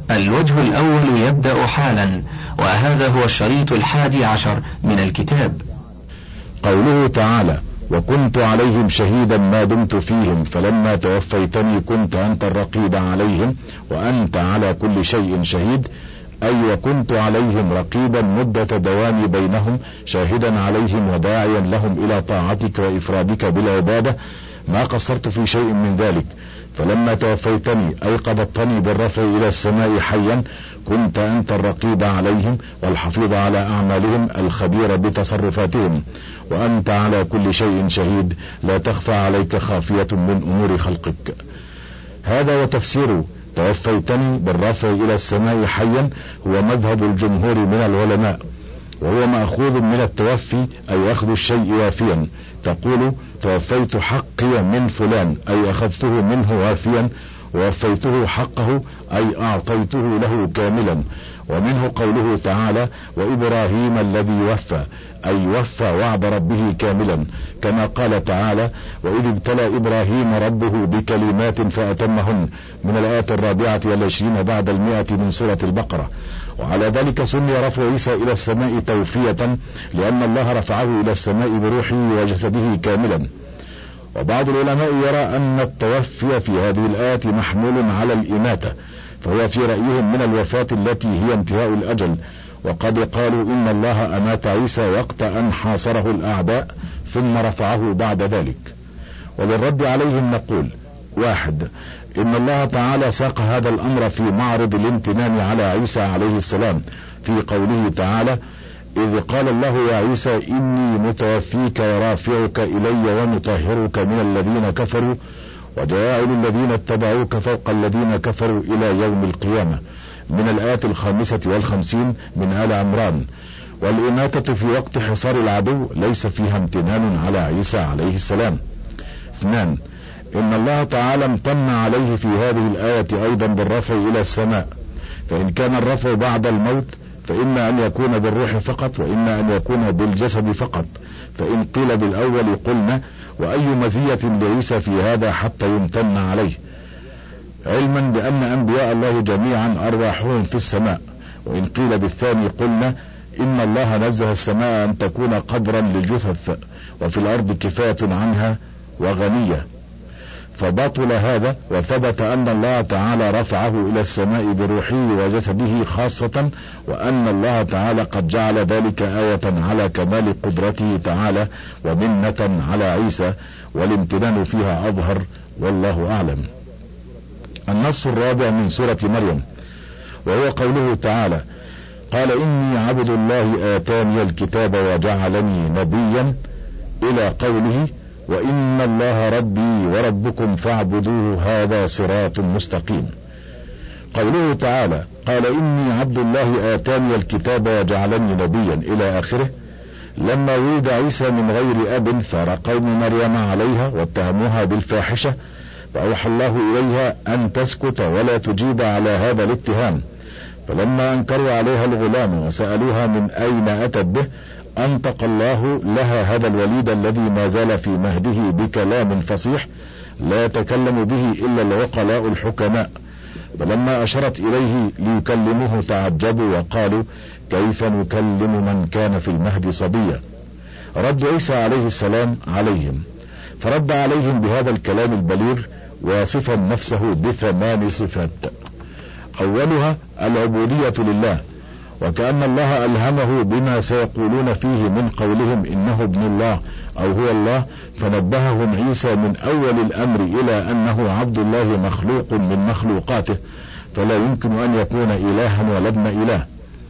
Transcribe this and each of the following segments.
الوجه الأول يبدأ حالا، وهذا هو الشريط 11 من الكتاب. قوله تعالى: وكنت عليهم شهيدا ما دمت فيهم فلما توفيتني كنت أنت الرقيب عليهم وأنت على كل شيء شهيد، أي وكنت عليهم رقيبا مدة دوامي بينهم، شاهدا عليهم وداعيا لهم إلى طاعتك وإفرادك بالعبادة، ما قصرت في شيء من ذلك. فلما توفيتني أي قبضتني بالرفع إلى السماء حيا كنت أنت الرقيب عليهم والحفيظ على أعمالهم الخبير بتصرفاتهم، وأنت على كل شيء شهيد، لا تخفى عليك خافية من أمور خلقك. هذا وتفسير توفيتني بالرفع إلى السماء حيا هو مذهب الجمهور من العلماء، وهو مأخوذ من التوفي أي أخذ الشيء وافيا. تقول: توفيت حقي من فلان أي أخذته منه وافيا، ووفيته حقه أي أعطيته له كاملا. ومنه قوله تعالى: وإبراهيم الذي وفى أي وفى وعد ربه كاملا، كما قال تعالى: وإذ ابتلى إبراهيم ربه بكلمات فأتمهن، من الآية 24 بعد 100 من سورة البقرة. وعلى ذلك سمي رفع عيسى إلى السماء توفية، لأن الله رفعه إلى السماء بروحه وجسده كاملا. وبعض العلماء يرى أن التوفي في هذه الآية محمول على الإماتة، فهو في رأيهم من الوفاة التي هي انتهاء الأجل، وقد قالوا إن الله أمات عيسى وقت أن حاصره الأعداء ثم رفعه بعد ذلك. وللرد عليهم نقول: 1. إن الله تعالى ساق هذا الأمر في معرض الامتنان على عيسى عليه السلام في قوله تعالى: إذ قال الله يا عيسى إني متوفيك ورافعك إلي ومطهرك من الذين كفروا وجاعل الذين اتبعوك فوق الذين كفروا إلى يوم القيامة، من الآية 55 من آل عمران. والإماتة في وقت حصار العدو ليس فيها امتنان على عيسى عليه السلام. 2. إن الله تعالى امتن عليه في هذه الآية أيضا بالرفع إلى السماء، فإن كان الرفع بعد الموت فإما أن يكون بالروح فقط وإما أن يكون بالجسد فقط، فإن قيل بالأول قلنا: وأي مزية لعيسى في هذا حتى يمتن عليه، علما بأن أنبياء الله جميعا أرواحهم في السماء. وإن قيل بالثاني قلنا: إن الله نزه السماء أن تكون قبرا للجثث، وفي الأرض كفاية عنها وغنية، فبطل هذا، وثبت أن الله تعالى رفعه إلى السماء بروحه وجسده خاصة، وأن الله تعالى قد جعل ذلك آية على كمال قدرته تعالى ومنة على عيسى، والامتنان فيها أظهر، والله أعلم. النص الرابع من سورة مريم، وهو قوله تعالى: قال إني عبد الله آتاني الكتاب وجعلني نبيا، إلى قوله: وإن الله ربي وربكم فاعبدوه هذا صراط مستقيم. قوله تعالى: قال إني عبد الله آتاني الكتاب وجعلني نبيا، إلى آخره، لما ولد عيسى من غير أب ثار قوم مريم عليها واتهموها بالفاحشة، فأوحى الله إليها أن تسكت ولا تجيب على هذا الاتهام، فلما أنكروا عليها الغلام وسألوها من أين أتت به أنطق الله لها هذا الوليد الذي ما زال في مهده بكلام فصيح لا يتكلم به إلا العقلاء الحكماء، فلما أشرت إليه ليكلموه تعجبوا وقالوا: كيف نكلم من كان في المهد صبيا؟ رد عيسى عليه السلام عليهم، فرد عليهم بهذا الكلام البليغ واصفا نفسه ب8 صفات. أولها العبودية لله، وكأن الله ألهمه بما سيقولون فيه من قولهم إنه ابن الله أو هو الله، فنبههم عيسى من أول الأمر إلى أنه عبد الله مخلوق من مخلوقاته، فلا يمكن أن يكون إلها ولا ابن إله.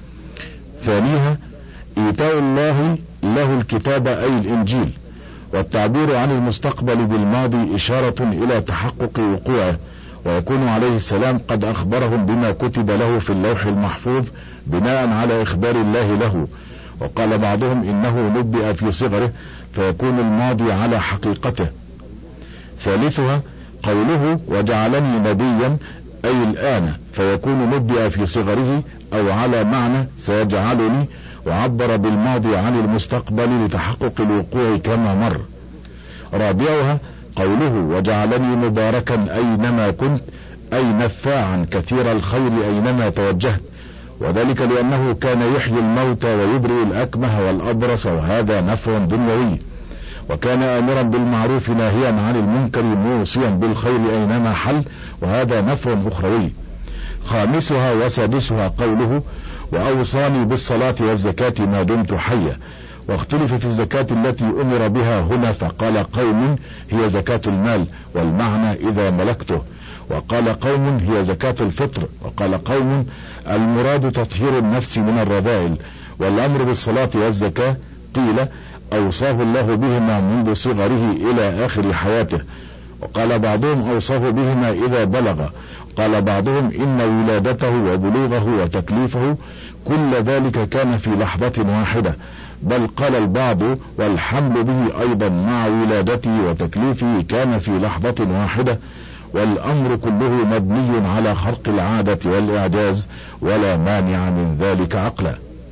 ثانيها إيتاء الله له الكتاب أي الإنجيل، والتعبير عن المستقبل بالماضي إشارة إلى تحقق وقوعه، ويكون عليه السلام قد أخبرهم بما كتب له في اللوح المحفوظ بناء على إخبار الله له. وقال بعضهم إنه نبئ في صغره فيكون الماضي على حقيقته. ثالثها قوله وجعلني نبيا أي الآن، فيكون نبئ في صغره أو على معنى سيجعلني، وعبر بالماضي عن المستقبل لتحقق الوقوع كما مر. رابعها قوله وجعلني مباركا أينما كنت، أي نفاعا كثير الخير أينما توجهت، وذلك لأنه كان يحيي الموتى ويبرئ الأكمه والأبرص، وهذا نفع دنيوي. وكان آمرا بالمعروف ناهيا عن المنكر موصيا بالخير أينما حل، وهذا نفع أخروي. خامسها وسادسها قوله: وأوصاني بالصلاة والزكاة ما دمت حيا. واختلف في الزكاة التي أمر بها هنا، فقال قوم هي زكاة المال، والمعنى إذا ملكته، وقال قوم هي زكاة الفطر، وقال قوم المراد تطهير النفس من الرذائل. والأمر بالصلاة والزكاة قيل أوصاه الله بهما منذ صغره إلى آخر حياته، وقال بعضهم أوصاه بهما إذا بلغ، قال بعضهم إن ولادته وبلوغه وتكليفه كل ذلك كان في لحظة واحدة، بل قال البعض والحمل به أيضا مع ولادته وتكليفه كان في لحظة واحدة، والأمر كله مبني على خرق العادة والإعجاز، ولا مانع من ذلك عقلا.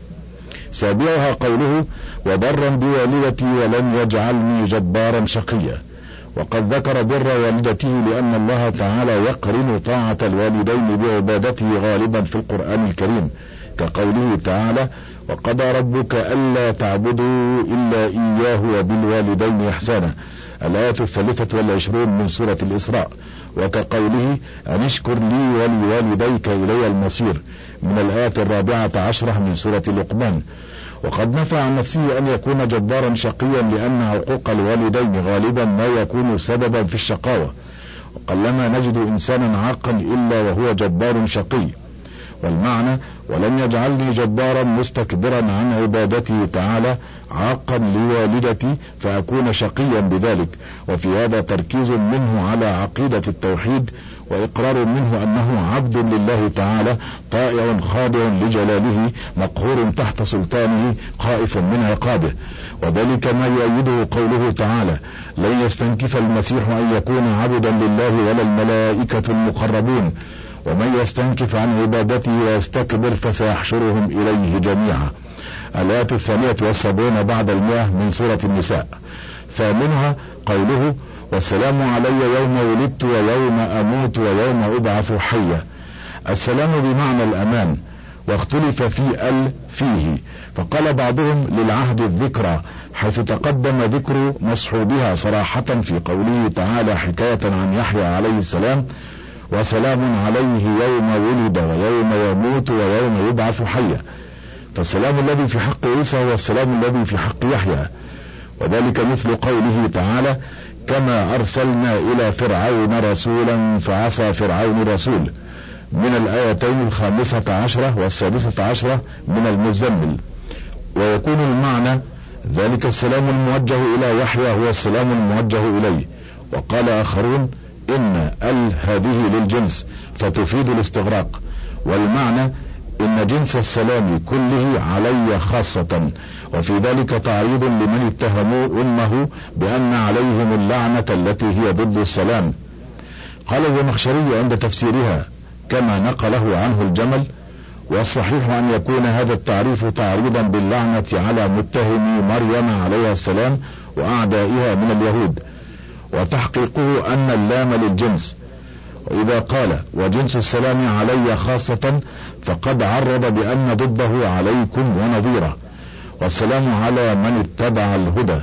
سابعها قوله: وبرا بوالدتي ولم يجعلني جبارا شقيا. وقد ذكر بر والدته لأن الله تعالى يقرن طاعة الوالدين بعبادته غالبا في القرآن الكريم، كقوله تعالى: وقضى ربك ألا تعبدوا إلا إياه وبالوالدين إحسانا، الآية 23 من سورة الإسراء، وكقوله: أن اشكر لي ولوالديك إلي المصير، من الآية 14 من سورة لقمان. وقد نفى عن نفسه أن يكون جبارا شقيا، لأن عقوق الوالدين غالبا ما يكون سببا في الشقاوة، وقلما نجد إنسانا عاقا إلا وهو جبار شقي. والمعنى: ولم يجعلني جبارا مستكبرا عن عبادته تعالى عاقا لوالدتي فأكون شقيا بذلك. وفي هذا تركيز منه على عقيدة التوحيد، وإقرار منه أنه عبد لله تعالى طائع خاضع لجلاله مقهور تحت سلطانه خائف من عقابه. وذلك ما يؤيده قوله تعالى: لن يستنكف المسيح أن يكون عبدا لله ولا الملائكة المقربون، ومن يستنكف عن عبادته ويستكبر فسيحشرهم إليه جميعا، الآية 72 بعد 100 من سورة النساء. ثامنها قوله: والسلام علي يوم ولدت ويوم أموت ويوم أبعث حيا. السلام بمعنى الأمان، واختلف في فيه، فقال بعضهم للعهد الذكرى، حيث تقدم ذكر مصحوبها صراحة في قوله تعالى حكاية عن يحيى عليه السلام: وسلام عليه يوم ولد ويوم يموت ويوم يبعث حيا. فالسلام الذي في حق عيسى هو السلام الذي في حق يحيى، وذلك مثل قوله تعالى: كما أرسلنا إلى فرعون رسولا فعصى فرعون الرسول، من الآيتين 15 و16 من المزمل. ويكون المعنى: ذلك السلام الموجه إلى يحيى هو السلام الموجه إليه. وقال آخرون: إن هذه للجنس فتفيد الاستغراق، والمعنى: إن جنس السلام كله علي خاصة. وفي ذلك تعريض لمن اتهموا أمه بأن عليهم اللعنة التي هي ضد السلام. قال الزمخشري عند تفسيرها كما نقله عنه الجمل: والصحيح أن يكون هذا التعريف تعريضا باللعنة على متهمي مريم عليها السلام وأعدائها من اليهود، وتحقيقه أن اللام للجنس. وإذا قال وجنس السلام علي خاصة فقد عرض بأن ضده عليكم ونظيره، والسلام على من اتبع الهدى.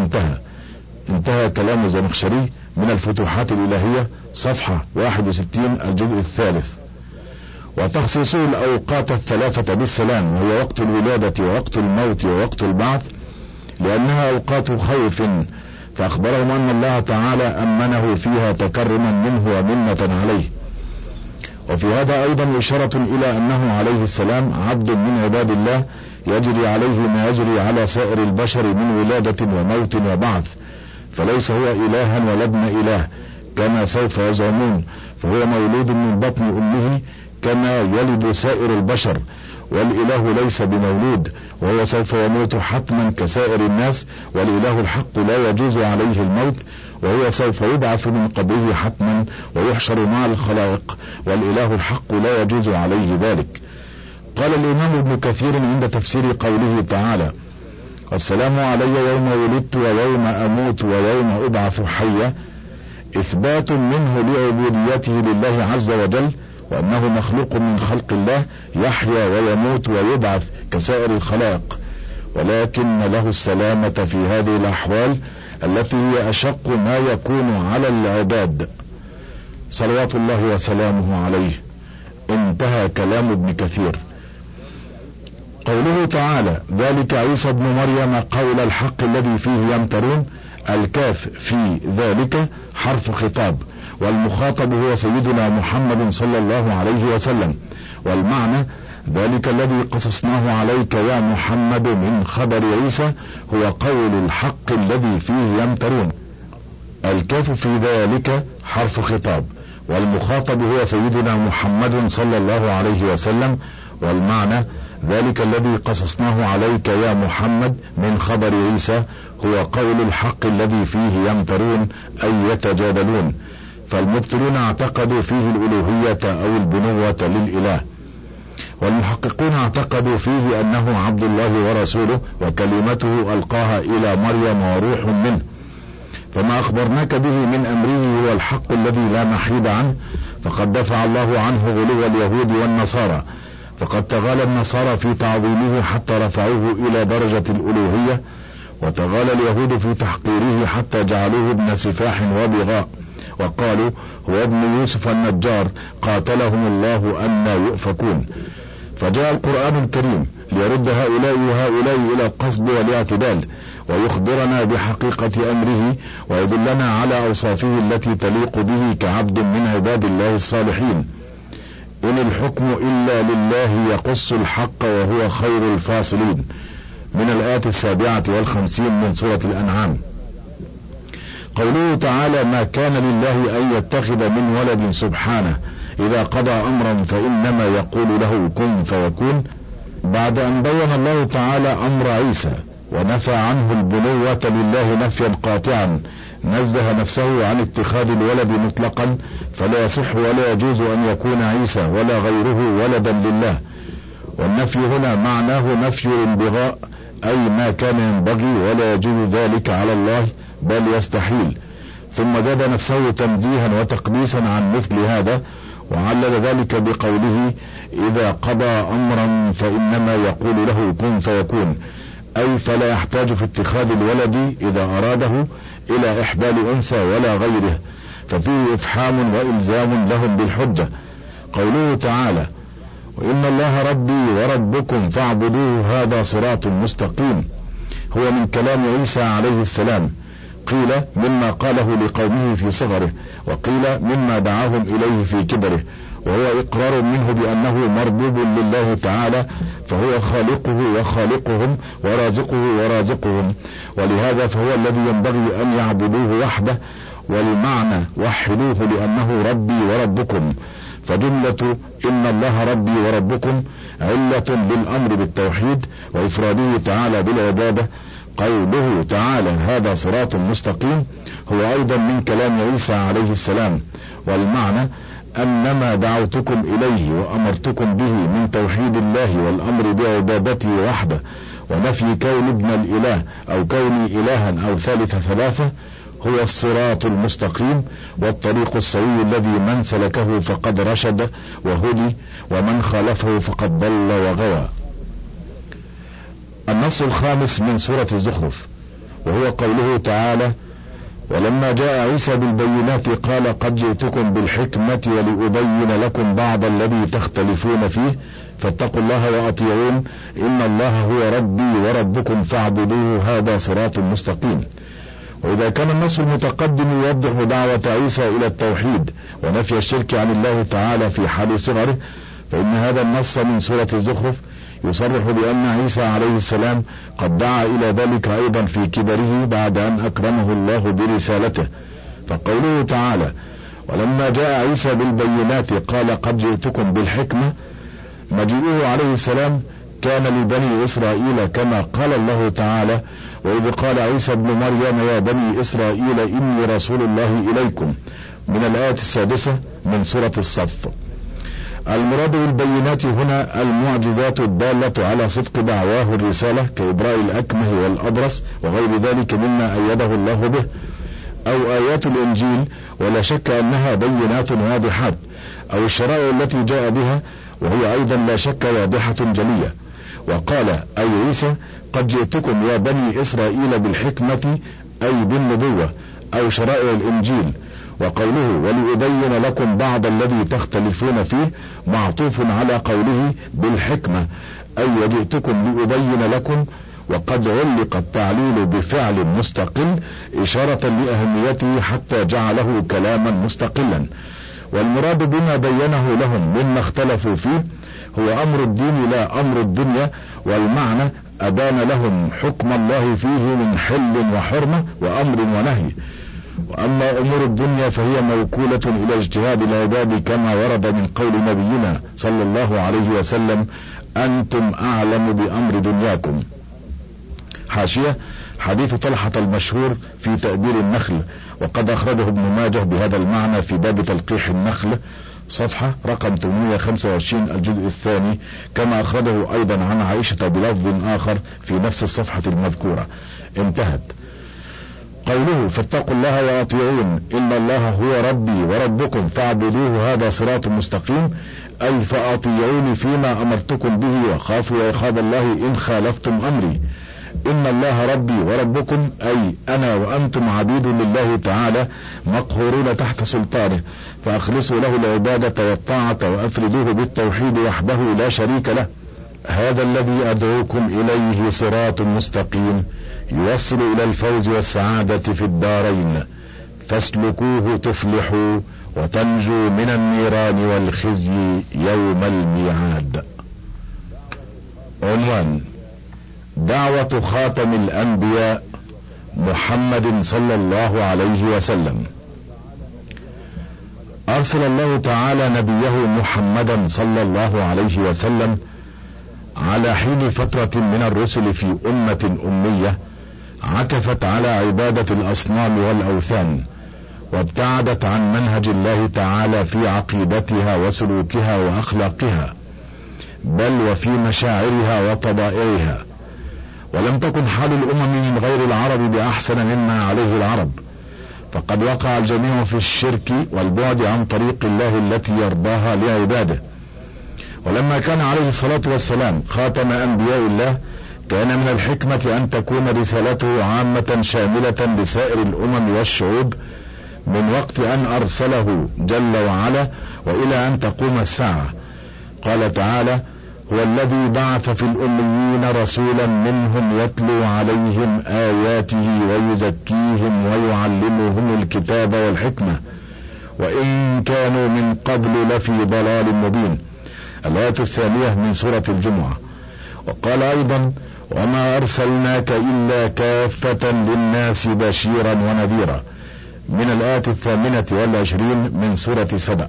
انتهى كلام الزمخشري من الفتوحات الإلهية صفحة 61 الجزء الثالث. وتخصيصه الأوقات الثلاثة بالسلام، وهي وقت الولادة ووقت الموت ووقت البعث، لأنها أوقات خوف، فأخبرهم أن الله تعالى أمنه فيها تكرما منه ومنة عليه. وفي هذا أيضا إشارة إلى أنه عليه السلام عبد من عباد الله يجري عليه ما يجري على سائر البشر من ولادة وموت وبعث، فليس هو إلها ولا ابن إله كما سوف يزعمون، فهو مولود من بطن أمه كما يلد سائر البشر، والإله ليس بمولود، وهو سوف يموت حتما كسائر الناس، والإله الحق لا يجوز عليه الموت، وهو سوف يبعث من قبره حتما ويحشر مع الخلائق، والإله الحق لا يجوز عليه ذلك. قال الإمام ابن كثير عند تفسير قوله تعالى: السلام علي يوم ولدت ويوم أموت ويوم أبعث حيا، إثبات منه لعبوديته لله عز وجل، وأنه مخلوق من خلق الله يحيا ويموت ويبعث كسائر الخلائق، ولكن له السلامة في هذه الأحوال التي هي أشق ما يكون على العباد صلوات الله وسلامه عليه. انتهى كلام ابن كثير. قوله تعالى: ذلك عيسى ابن مريم قول الحق الذي فيه يمترون، الكاف في ذلك حرف خطاب، والمخاطب هو سيدنا محمد صلى الله عليه وسلم، والمعنى ذلك الذي قصصناه عليك يا محمد من خبر عيسى هو قول الحق الذي فيه يمترون. الكاف في ذلك حرف خطاب، والمخاطب هو سيدنا محمد صلى الله عليه وسلم، والمعنى ذلك الذي قصصناه عليك يا محمد من خبر عيسى هو قول الحق الذي فيه يمترون أي يتجادلون. فالمبطلون اعتقدوا فيه الألوهية أو البنوة للإله، والمحققون اعتقدوا فيه أنه عبد الله ورسوله وكلمته ألقاها إلى مريم وروح منه. فما أخبرناك به من أمره هو الحق الذي لا محيد عنه، فقد دفع الله عنه غلو اليهود والنصارى، فقد تغالى النصارى في تعظيمه حتى رفعوه إلى درجة الألوهية، وتغالى اليهود في تحقيره حتى جعلوه ابن سفاح وبغاء، وقالوا هو ابن يوسف النجار قاتلهم الله أن يؤفكون. فجاء القرآن الكريم ليرد هؤلاء وهؤلاء إلى القصد والاعتدال، ويخبرنا بحقيقة أمره، ويدلنا على أوصافه التي تليق به كعبد من عباد الله الصالحين. إن الحكم إلا لله يقص الحق وهو خير الفاصلين، من الآية 57 من سورة الأنعام. قوله تعالى: ما كان لله أن يتخذ من ولد سبحانه، إذا قضى أمرا فإنما يقول له كن فيكون، بعد أن بين الله تعالى أمر عيسى ونفى عنه البنوة لله نفيا قاطعا، نزه نفسه عن اتخاذ الولد مطلقا، فلا يصح ولا يجوز أن يكون عيسى ولا غيره ولدا لله. والنفي هنا معناه نفي الانبغاء، أي ما كان ينبغي ولا يجوز ذلك على الله بل يستحيل. ثم زاد نفسه تنزيها وتقديسا عن مثل هذا، وعلل ذلك بقوله: إذا قضى أمرا فإنما يقول له كن فيكون، أي فلا يحتاج في اتخاذ الولد إذا أراده إلى إحبال أنثى ولا غيره، ففيه إفحام وإلزام لهم بالحجة. قوله تعالى: وإن الله ربي وربكم فاعبدوه هذا صراط مستقيم، هو من كلام عيسى عليه السلام، قيل مما قاله لقومه في صغره، وقيل مما دعاهم إليه في كبره، وهو إقرار منه بأنه مربوب لله تعالى، فهو خالقه وخالقهم ورازقه ورازقهم، ولهذا فهو الذي ينبغي أن يعبدوه وحده. والمعنى وحدوه لأنه ربي وربكم، فجملة إن الله ربي وربكم علة بالأمر بالتوحيد وإفراده تعالى بالعبادة. قوله تعالى هذا صراط مستقيم هو أيضا من كلام عيسى عليه السلام، والمعنى أنما دعوتكم إليه وأمرتكم به من توحيد الله والأمر بعبادته وحده، ونفي كون ابن الإله أو كوني إلها أو ثالث ثلاثة، هو الصراط المستقيم والطريق السوي الذي من سلكه فقد رشد وهدي، ومن خالفه فقد ضل وغوى. النص الخامس من سورة الزخرف، وهو قوله تعالى: ولما جاء عيسى بالبينات قال قد جئتكم بالحكمة ولأبين لكم بعض الذي تختلفون فيه فاتقوا الله وأطيعون إن الله هو ربي وربكم فاعبدوه هذا صراط مستقيم. وإذا كان النص المتقدم يوضح دعوة عيسى إلى التوحيد ونفي الشرك عن الله تعالى في حال صغره، فإن هذا النص من سورة الزخرف يصرح بأن عيسى عليه السلام قد دعا إلى ذلك أيضا في كبره بعد أن أكرمه الله برسالته. فقوله تعالى: ولما جاء عيسى بالبينات قال قد جئتكم بالحكمة، مجيئه عليه السلام كان لبني إسرائيل كما قال الله تعالى: وإذ قال عيسى ابن مريم يا بني إسرائيل إني رسول الله إليكم، من الآية 6 من سورة الصف. المراد بالبينات هنا المعجزات الدالة على صدق دعواه الرسالة كإبراء الأكمه والأبرص وغير ذلك مما أيده الله به. أو آيات الإنجيل، ولا شك أنها بينات واضحات، أو الشرائع التي جاء بها وهي أيضا لا شك واضحة جلية. وقال أي عيسى: قد جئتكم يا بني إسرائيل بالحكمة أي بالنبوة أو شرائع الإنجيل. وقوله ولأبين لكم بعض الذي تختلفون فيه معطوف على قوله بالحكمة أي وجئتكم لأبين لكم، وقد علق التعليل بفعل مستقل إشارة لأهميته حتى جعله كلاما مستقلا. والمراد بما بينه لهم مما اختلفوا فيه هو أمر الدين لا أمر الدنيا، والمعنى أبان لهم حكم الله فيه من حل وحرمة وأمر ونهي. وأما أمور الدنيا فهي موكولة إلى اجتهاد العباد كما ورد من قول نبينا صلى الله عليه وسلم: أنتم أعلم بأمر دنياكم. حاشية: حديث طلحة المشهور في تأبير النخل، وقد أخرجه ابن ماجه بهذا المعنى في باب تلقيح النخل صفحة رقم 825 الجزء الثاني، كما أخرجه أيضا عن عائشة بلفظ آخر في نفس الصفحة المذكورة. انتهت. قوله فاتقوا الله وأطيعون إن الله هو ربي وربكم فاعبدوه هذا صراط مستقيم، أي فأطيعوني فيما أمرتكم به وخافوا عقاب الله إن خالفتم أمري. إن الله ربي وربكم أي أنا وأنتم عبيد لله تعالى مقهورون تحت سلطانه، فأخلصوا له العبادة والطاعة وأفردوه بالتوحيد وحده لا شريك له. هذا الذي أدعوكم إليه صراط مستقيم يوصل إلى الفوز والسعادة في الدارين، فاسلكوه تفلحوا وتنجوا من النيران والخزي يوم الميعاد. عنوان: دعوة خاتم الأنبياء محمد صلى الله عليه وسلم. أرسل الله تعالى نبيه محمدا صلى الله عليه وسلم على حين فترة من الرسل في أمة أمية عكفت على عبادة الأصنام والأوثان، وابتعدت عن منهج الله تعالى في عقيدتها وسلوكها وأخلاقها، بل وفي مشاعرها وطبائعها. ولم تكن حال الأمم من غير العرب بأحسن مما عليه العرب، فقد وقع الجميع في الشرك والبعد عن طريق الله التي يرضاها لعباده. ولما كان عليه الصلاة والسلام خاتم أنبياء الله، كان من الحكمة أن تكون رسالته عامة شاملة لسائر الأمم والشعوب من وقت أن أرسله جل وعلا وإلى أن تقوم الساعة. قال تعالى: هو الذي بعث في الأميين رسولا منهم يتلو عليهم آياته ويزكيهم ويعلمهم الكتاب والحكمة وإن كانوا من قبل لفي ضلال مبين. الآية الثانية من سورة الجمعة. وقال أيضا: وما أرسلناك إلا كافة للناس بشيرا ونذيرا، من الآية 28 من سورة سبأ.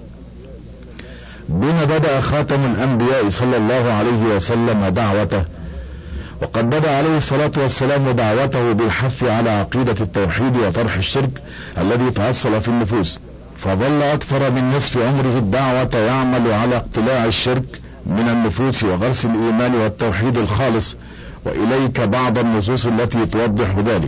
بما بدأ خاتم الأنبياء صلى الله عليه وسلم دعوته، وقد بدأ عليه الصلاة والسلام دعوته بالحث على عقيدة التوحيد وطرح الشرك الذي تأصل في النفوس، فظل أكثر من نصف عمره الدعوة يعمل على اقتلاع الشرك من النفوس وغرس الإيمان والتوحيد الخالص. وإليك بعض النصوص التي توضح ذلك.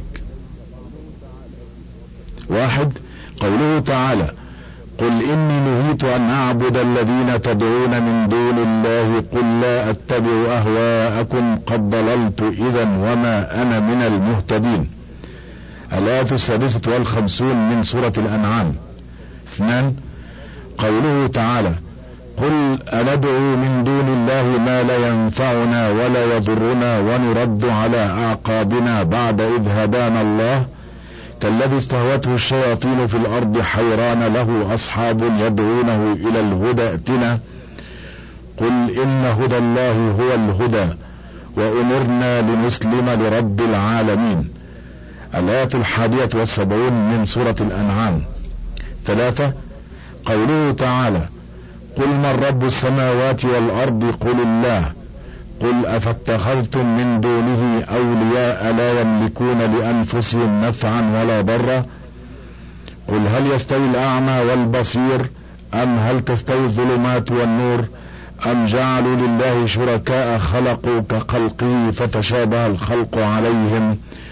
1. قوله تعالى: قل إني نهيت أن أعبد الذين تدعون من دون الله قل لا أتبع أهواءكم قد ضللت إذا وما أنا من المهتدين. الآية 56 من سورة الأنعام. 2. قوله تعالى: قل أندعو من دون الله ما لا ينفعنا ولا يضرنا ونرد على أعقابنا بعد إذ هدانا الله كالذي استهوته الشياطين في الأرض حيران له أصحاب يدعونه إلى الهدى ائتنا قل إن هدى الله هو الهدى وأمرنا لنسلم لرب العالمين. الآية 71 من سورة الأنعام. 3. قوله تعالى: قل من رب السماوات والأرض قل الله قل أفاتخذتم من دونه أولياء لا يملكون لأنفسهم نفعا ولا ضرا قل هل يستوي الأعمى والبصير أم هل تستوي الظلمات والنور أم جعلوا لله شركاء خلقوا كخلقه فتشابه الخلق عليهم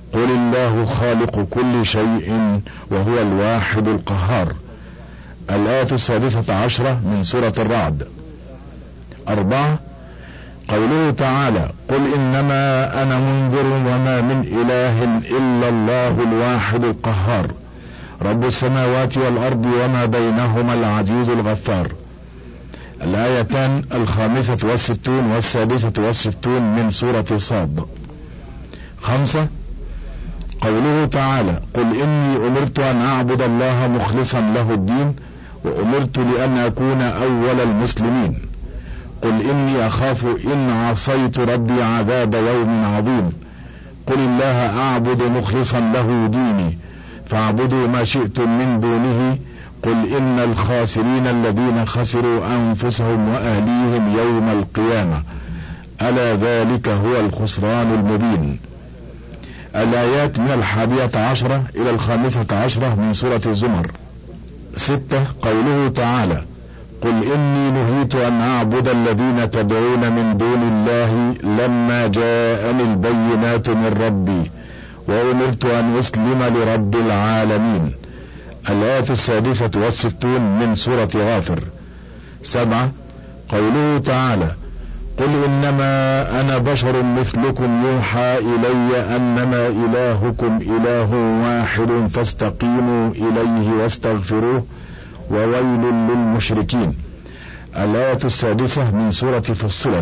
قل الله خالق كل شيء وهو الواحد القهار. الآية 16 من سورة الرعد. 4. قوله تعالى: قل إنما أنا منذر وما من إله إلا الله الواحد القهار رب السماوات والأرض وما بينهما العزيز الغفار. الآيتان 65 و66 من سورة صاد. 5. قوله تعالى: قل إني أمرت أن أعبد الله مخلصا له الدين وأمرت لأن أكون أول المسلمين. قل إني أخاف إن عصيت ربي عذاب يوم عظيم. قل الله أعبد مخلصا له ديني فاعبدوا ما شئتم من دونه. قل إن الخاسرين الذين خسروا أنفسهم وأهليهم يوم القيامة ألا ذلك هو الخسران المبين. الآيات من 11 إلى 15 من سورة الزمر. 6. قوله تعالى: قل إني نهيت أن أعبد الذين تدعون من دون الله لما جاءني البينات من ربي وأمرت أن أسلم لرب العالمين. الآية 66 من سورة غافر. 7. قوله تعالى: قل إنما أنا بشر مثلكم يوحى إلي أنما إلهكم إله واحد فاستقيموا إليه واستغفروه وويل للمشركين. الآية 6 من سورة فصلت.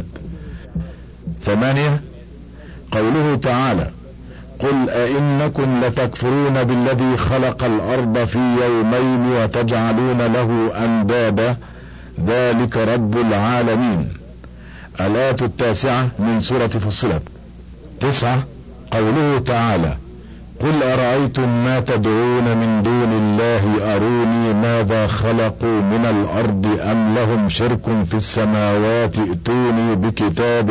8. قوله تعالى: قل أئنكم لتكفرون بالذي خلق الأرض في يومين وتجعلون له أندادا ذلك رب العالمين. الآية 9 من سورة فصلت. 9. قوله تعالى: قل أرأيتم ما تدعون من دون الله أروني ماذا خلقوا من الأرض أم لهم شرك في السماوات ائتوني بكتاب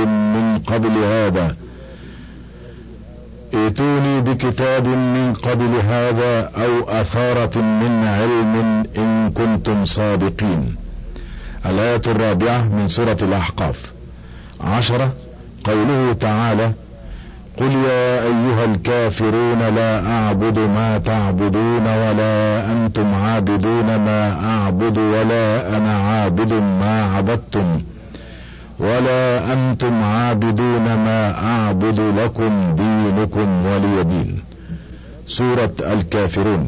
من قبل هذا أو أثارة من علم إن كنتم صادقين. الآية 4 من سورة الأحقاف. 10. قوله تعالى: قل يا أيها الكافرون لا أعبد ما تعبدون ولا أنتم عابدون ما أعبد ولا أنا عابد ما عبدتم ولا أنتم عابدون ما أعبد لكم دينكم ولي دين. سورة الكافرون.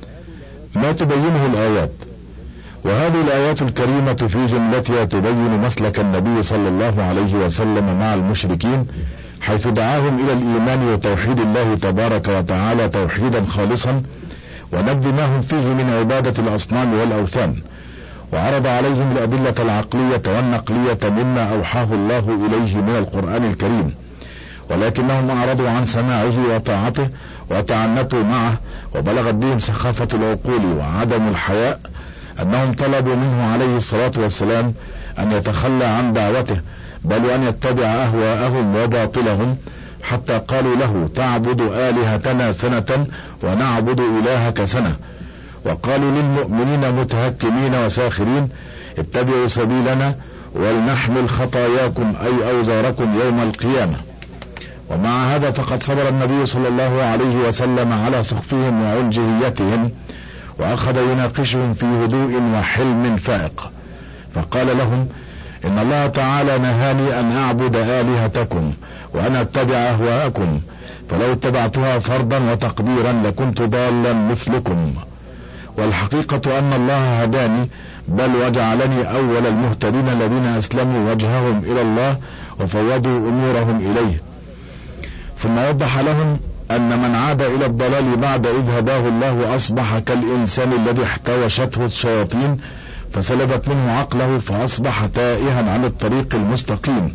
ما تبينه الآيات. وهذه الآيات الكريمة في جملتها تبين مسلك النبي صلى الله عليه وسلم مع المشركين حيث دعاهم إلى الإيمان وتوحيد الله تبارك وتعالى توحيدا خالصا ونبذ ما هم فيه من عبادة الأصنام والأوثان، وعرض عليهم الأدلة العقلية والنقلية مما أوحاه الله إليه من القرآن الكريم، ولكنهم أعرضوا عن سماعه وطاعته وتعنتوا معه، وبلغت بهم سخافة العقول وعدم الحياء أنهم طلبوا منه عليه الصلاة والسلام أن يتخلى عن دعوته بل وأن يتبع أهواءهم وباطلهم، حتى قالوا له: تعبد آلهتنا سنة ونعبد إلهك سنة. وقالوا للمؤمنين متهكمين وساخرين: اتبعوا سبيلنا ولنحمل خطاياكم أي أوزاركم يوم القيامة. ومع هذا فقد صبر النبي صلى الله عليه وسلم على سخفهم وعنجهيتهم، وأخذ يناقشهم في هدوء وحلم فائق، فقال لهم: إن الله تعالى نهاني أن أعبد آلهتكم وأن أتبع أهواءكم، فلو اتبعتها فرضا وتقديرا لكنت ضالا مثلكم، والحقيقة أن الله هداني بل وجعلني أول المهتدين الذين أسلموا وجههم إلى الله وفوضوا أمورهم إليه. ثم وضح لهم أن من عاد إلى الضلال بعد إذ هداه الله أصبح كالإنسان الذي احتوشته الشياطين فسلبت منه عقله فأصبح تائها عن الطريق المستقيم،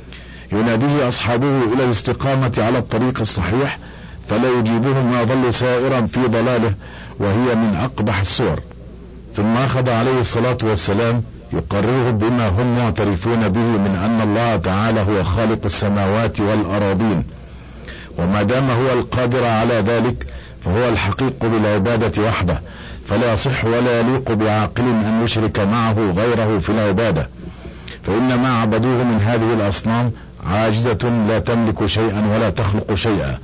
يناديه أصحابه إلى الاستقامة على الطريق الصحيح فلا يجيبهم ما ظل سائرا في ضلاله، وهي من أقبح الصور. ثم أخذ عليه الصلاة والسلام يقرره بما هم معترفون به من أن الله تعالى هو خالق السماوات والأراضين، وما دام هو القادر على ذلك فهو الحقيق بالعبادة وحده، فلا يصح ولا يليق بعاقل أن يشرك معه غيره في العبادة، فإن ما عبدوه من هذه الأصنام عاجزة لا تملك شيئا ولا تخلق شيئا،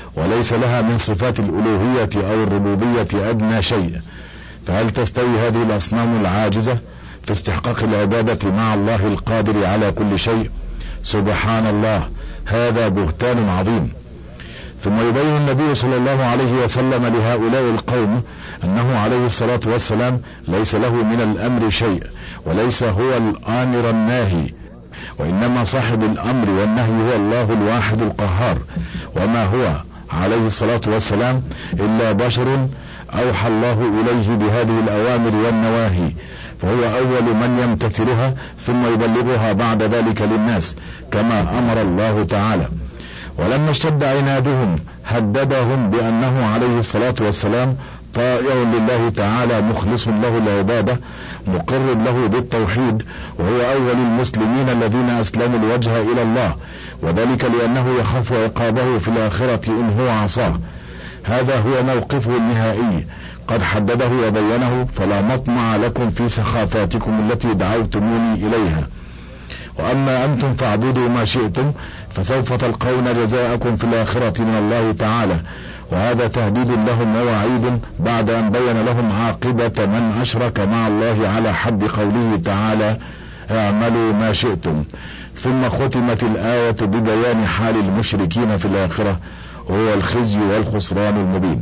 وليس لها من صفات الألوهية أو الربوبية أدنى شيء، فهل تستوي هذه الأصنام العاجزة في استحقاق العبادة مع الله القادر على كل شيء؟ سبحان الله، هذا بهتان عظيم. ثم يبين النبي صلى الله عليه وسلم لهؤلاء القوم أنه عليه الصلاة والسلام ليس له من الأمر شيء، وليس هو الآمر الناهي، وإنما صاحب الأمر والنهي هو الله الواحد القهار، وما هو عليه الصلاة والسلام إلا بشر أوحى الله إليه بهذه الأوامر والنواهي، فهو أول من يمتثلها ثم يبلغها بعد ذلك للناس كما أمر الله تعالى. ولما اشتد عنادهم هددهم بأنه عليه الصلاة والسلام طائع لله تعالى مخلص له العبادة مقر له بالتوحيد، وهو أول المسلمين الذين أسلموا الوجه إلى الله، وذلك لأنه يخاف عقابه في الآخرة إن هو عصاه. هذا هو موقفه النهائي قد حدده وبينه، فلا مطمع لكم في سخافاتكم التي دعوتموني إليها، وأما أنتم فاعبدوا ما شئتم فسوف تلقون جزاءكم في الآخرة من الله تعالى. وهذا تهديد لهم ووعيد بعد أن بين لهم عاقبة من أشرك مع الله على حد قوله تعالى اعملوا ما شئتم. ثم ختمت الآية ببيان حال المشركين في الآخرة، وهو الخزي والخسران المبين.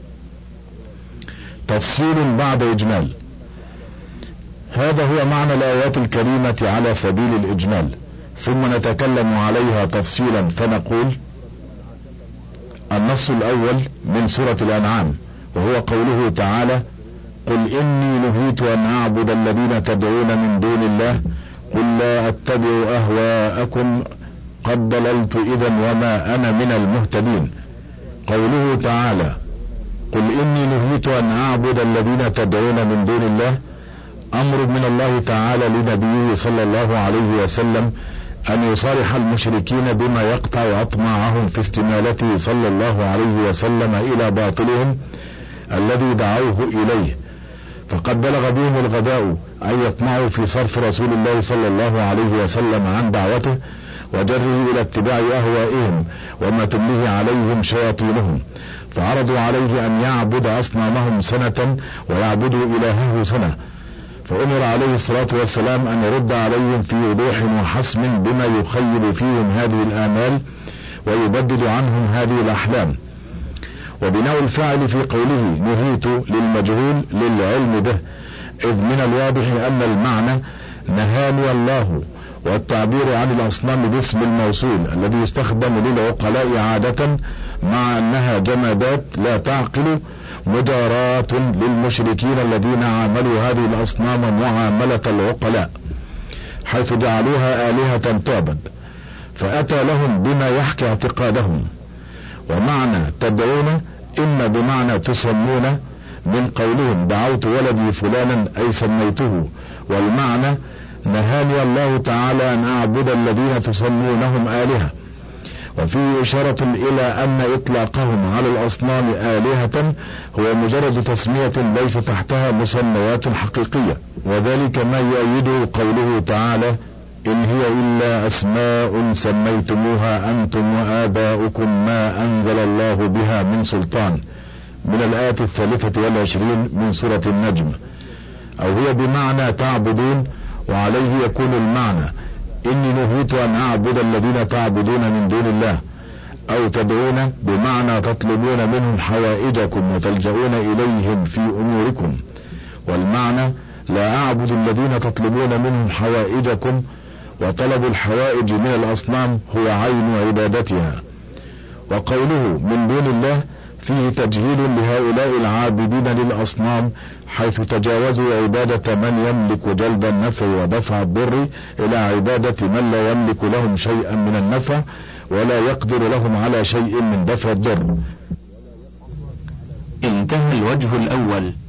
تفصيل بعد إجمال. هذا هو معنى الآيات الكريمة على سبيل الإجمال، ثم نتكلم عليها تفصيلا فنقول: النص الأول من سورة الأنعام، وهو قوله تعالى: قل إني نهيت أن أعبد الذين تدعون من دون الله قل لا أتبع أهواءكم قد ضللت إذا وما أنا من المهتدين. قوله تعالى: قل إني نهيت أن أعبد الذين تدعون من دون الله، أمر من الله تعالى لنبيه صلى الله عليه وسلم أن يصارح المشركين بما يقطع أطماعهم في استمالته صلى الله عليه وسلم إلى باطلهم الذي دعوه إليه، فقد بلغ بهم الغباء أن يطمعوا في صرف رسول الله صلى الله عليه وسلم عن دعوته وجره إلى اتباع أهوائهم وما تمليه عليهم شياطينهم، فعرضوا عليه أن يعبد أصنامهم سنة ويعبدوا إلهه سنة، فأمر عليه الصلاة والسلام أن يرد عليهم في وضوح وحسم بما يخيب فيهم هذه الآمال ويبدد عنهم هذه الأحلام. وبناء الفاعل في قوله نهيت للمجهول للعلم به، إذ من الواضح أن المعنى نهاني الله، والتعبير عن الأصنام باسم الموصول الذي يستخدم للعقلاء عادة مع أنها جمادات لا تعقل مجاراة للمشركين الذين عاملوا هذه الأصنام معاملة العقلاء، حيث جعلوها آلهة تعبد، فأتى لهم بما يحكي اعتقادهم. ومعنى تدعون إما بمعنى تسمون من قولهم دعوت ولدي فلانا أي سميته، والمعنى نهاني الله تعالى أن أعبد الذين تسمونهم آلهة، وفيه إشارة إلى أن إطلاقهم على الأصنام آلهة هو مجرد تسمية ليس تحتها مسميات حقيقية، وذلك ما يؤيده قوله تعالى إن هي إلا أسماء سميتموها أنتم وآباؤكم ما أنزل الله بها من سلطان، من الآية 23 من سورة النجم. أو هي بمعنى تعبدون، وعليه يكون المعنى إني نهيت أن أعبد الذين تعبدون من دون الله، أو تدعون بمعنى تطلبون منهم حوائجكم وتلجؤون إليهم في أموركم، والمعنى لا أعبد الذين تطلبون منهم حوائجكم، وطلب الحوائج من الأصنام هو عين عبادتها. وقوله من دون الله فيه تجهيل لهؤلاء العابدين للأصنام، حيث تجاوزوا عبادة من يملك جلب النفع ودفع الضر إلى عبادة من لا يملك لهم شيئا من النفع ولا يقدر لهم على شيء من دفع الضر. انتهى الوجه الأول